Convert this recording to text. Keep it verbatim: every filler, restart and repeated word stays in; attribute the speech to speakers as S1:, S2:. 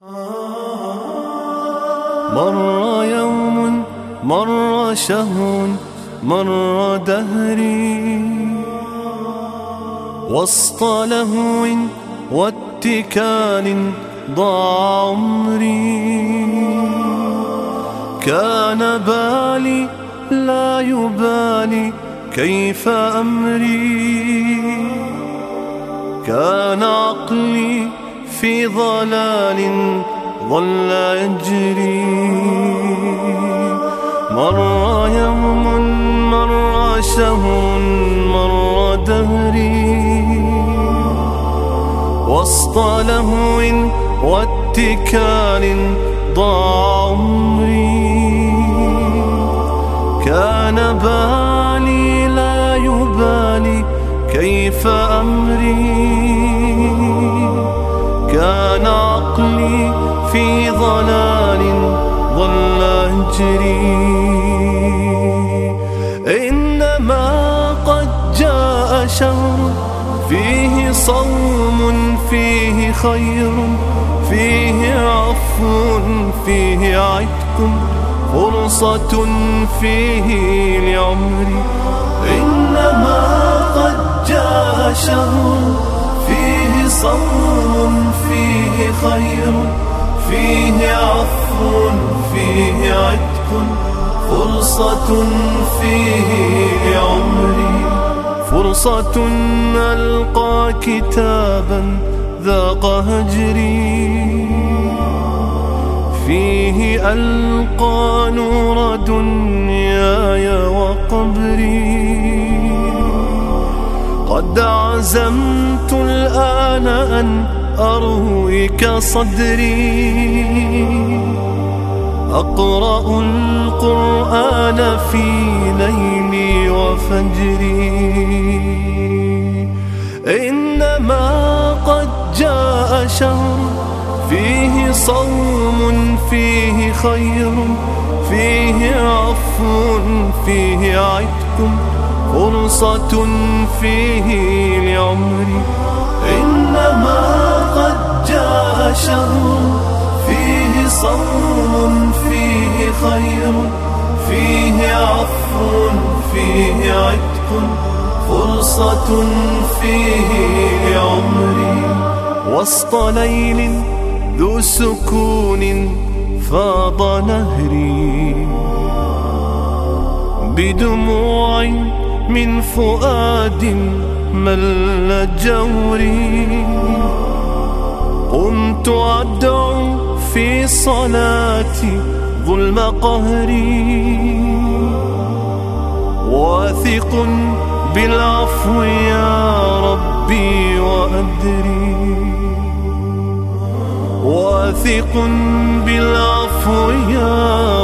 S1: مر يوم مر شهر مر دهري وسط لهو واتكال ضاع عمري. كان بالي لا يبالي كيف أمري، كان عقلي في ضلال ظل يجري. مر يوم مر شهر مر دهري وسط لهو واتكال ضاع عمري. كان بالي لا يبالي كيف أمري، كان عقلي في ضلال ظل يجري. إنما قد جاء شهر فيه صوم فيه خير فيه عفو فيه عتق فرصة فيه لعمري. إنما قد جاء شهر فيه صوم فيه خير فيه عفو فيه عتق فرصة فيه لعمري. فرصة ألقى كتابا ذاق هجري، فيه ألقى نور دنياي وقبري. قد عزمت الآن أن أرويك صدري، أقرأ القرآن في ليلي وفجري. إنما قد جاء شهر فيه صوم فيه خير فيه عفو فيه عتق فرصة فيه لعمري. إنما قد جاء شهر فيه صوم فيه خير فيه عفو فيه عتق فرصة فيه لعمري. وسط ليل ذو سكون فاض نهري بدموع من فؤاد مل جوري. قمت أدعو في صلاتي ظلم قهري، واثق بالعفو يا ربي وأدري، واثق بالعفو يا